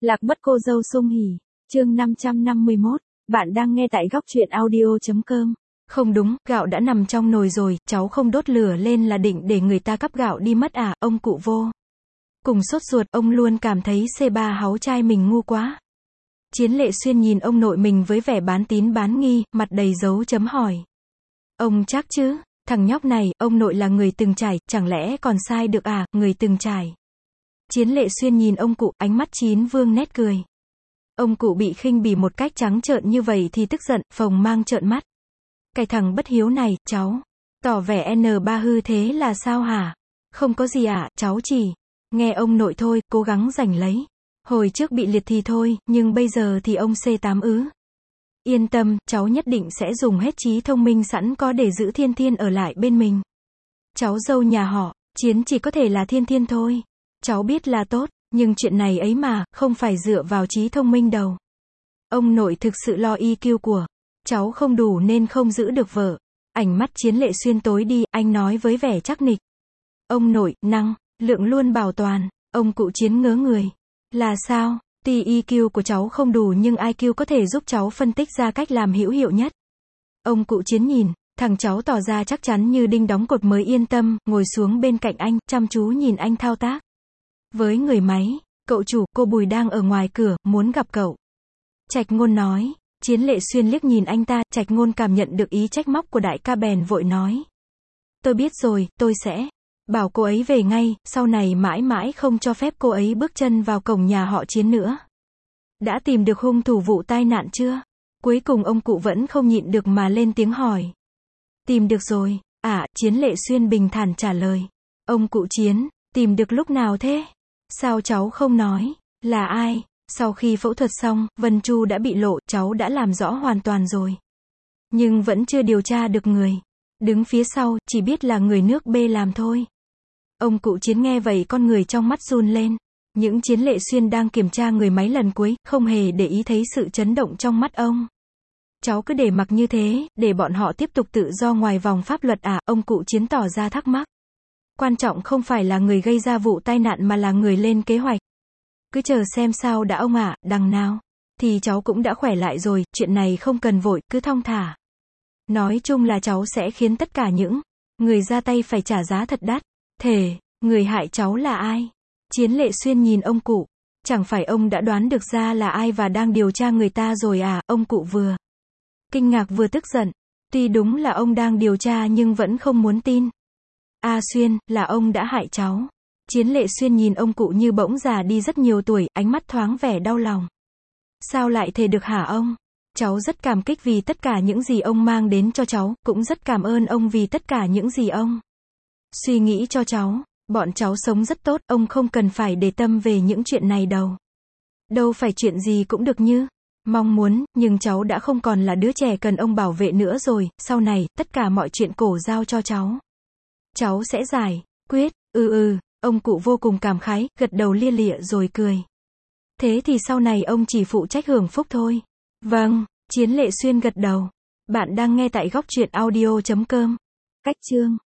Lạc mất cô dâu Sung Hỉ, chương 551, bạn đang nghe tại góc truyện audio.com. Không đúng, gạo đã nằm trong nồi rồi, cháu không đốt lửa lên là định để người ta cắp gạo đi mất à, ông cụ vô. Cùng sốt ruột, ông luôn cảm thấy C3 háu trai mình ngu quá. Chiến Lệ Xuyên nhìn ông nội mình với vẻ bán tín bán nghi, mặt đầy dấu chấm hỏi. Ông chắc chứ, thằng nhóc này, ông nội là người từng trải, chẳng lẽ còn sai được à, người từng trải. Chiến Lệ Xuyên nhìn ông cụ, ánh mắt chín vương nét cười. Ông cụ bị khinh bỉ một cách trắng trợn như vậy thì tức giận, phồng mang trợn mắt. Cái thằng bất hiếu này, cháu, tỏ vẻ N3 hư thế là sao hả? Không có gì ạ, cháu chỉ nghe ông nội thôi, cố gắng giành lấy. Hồi trước bị liệt thì thôi, nhưng bây giờ thì ông C8 ứ. Yên tâm, cháu nhất định sẽ dùng hết trí thông minh sẵn có để giữ Thiên Thiên ở lại bên mình. Cháu dâu nhà họ Chiến chỉ có thể là Thiên Thiên thôi. Cháu biết là tốt, nhưng chuyện này ấy mà, không phải dựa vào trí thông minh đâu. Ông nội thực sự lo EQ của cháu không đủ nên không giữ được vợ. Ánh mắt Chiến Lệ Xuyên tối đi, anh nói với vẻ chắc nịch. Ông nội, năng lượng luôn bảo toàn. Ông cụ Chiến ngớ người. Là sao? Tuy EQ của cháu không đủ nhưng IQ có thể giúp cháu phân tích ra cách làm hữu hiệu nhất. Ông cụ Chiến nhìn thằng cháu tỏ ra chắc chắn như đinh đóng cột mới yên tâm, ngồi xuống bên cạnh anh, chăm chú nhìn anh thao tác. Với người máy, cậu chủ, cô Bùi đang ở ngoài cửa, muốn gặp cậu. Trạch Ngôn nói. Chiến Lệ Xuyên liếc nhìn anh ta, Trạch Ngôn cảm nhận được ý trách móc của đại ca bèn vội nói. Tôi biết rồi, tôi sẽ bảo cô ấy về ngay, sau này mãi mãi không cho phép cô ấy bước chân vào cổng nhà họ Chiến nữa. Đã tìm được hung thủ vụ tai nạn chưa? Cuối cùng ông cụ vẫn không nhịn được mà lên tiếng hỏi. Tìm được rồi, Chiến Lệ Xuyên bình thản trả lời. Ông cụ Chiến, tìm được lúc nào thế? Sao cháu không nói? Là ai? Sau khi phẫu thuật xong, Vân Chu đã bị lộ, cháu đã làm rõ hoàn toàn rồi. Nhưng vẫn chưa điều tra được người đứng phía sau, chỉ biết là người nước B làm thôi. Ông cụ Chiến nghe vậy con người trong mắt run lên. Những Chiến Lệ Xuyên đang kiểm tra người máy lần cuối, không hề để ý thấy sự chấn động trong mắt ông. Cháu cứ để mặc như thế, để bọn họ tiếp tục tự do ngoài vòng pháp luật à, ông cụ Chiến tỏ ra thắc mắc. Quan trọng không phải là người gây ra vụ tai nạn mà là người lên kế hoạch. Cứ chờ xem sao đã ông ạ, đằng nào thì cháu cũng đã khỏe lại rồi, chuyện này không cần vội, cứ thong thả. Nói chung là cháu sẽ khiến tất cả những người ra tay phải trả giá thật đắt. Thề, người hại cháu là ai? Chiến Lệ Xuyên nhìn ông cụ. Chẳng phải ông đã đoán được ra là ai và đang điều tra người ta rồi à? Ông cụ vừa kinh ngạc vừa tức giận. Tuy đúng là ông đang điều tra nhưng vẫn không muốn tin. Xuyên, là ông đã hại cháu. Chiến Lệ Xuyên nhìn ông cụ như bỗng già đi rất nhiều tuổi, ánh mắt thoáng vẻ đau lòng. Sao lại thề được hả ông? Cháu rất cảm kích vì tất cả những gì ông mang đến cho cháu, cũng rất cảm ơn ông vì tất cả những gì ông suy nghĩ cho cháu. Bọn cháu sống rất tốt, ông không cần phải để tâm về những chuyện này đâu. Đâu phải chuyện gì cũng được như mong muốn, nhưng cháu đã không còn là đứa trẻ cần ông bảo vệ nữa rồi, sau này, tất cả mọi chuyện cổ giao cho cháu. Cháu sẽ giải quyết, ông cụ vô cùng cảm khái, gật đầu lia lịa rồi cười. Thế thì sau này ông chỉ phụ trách hưởng phúc thôi. Vâng, Chiến Lệ Xuyên gật đầu. Bạn đang nghe tại góc truyện audio.com. Cách chương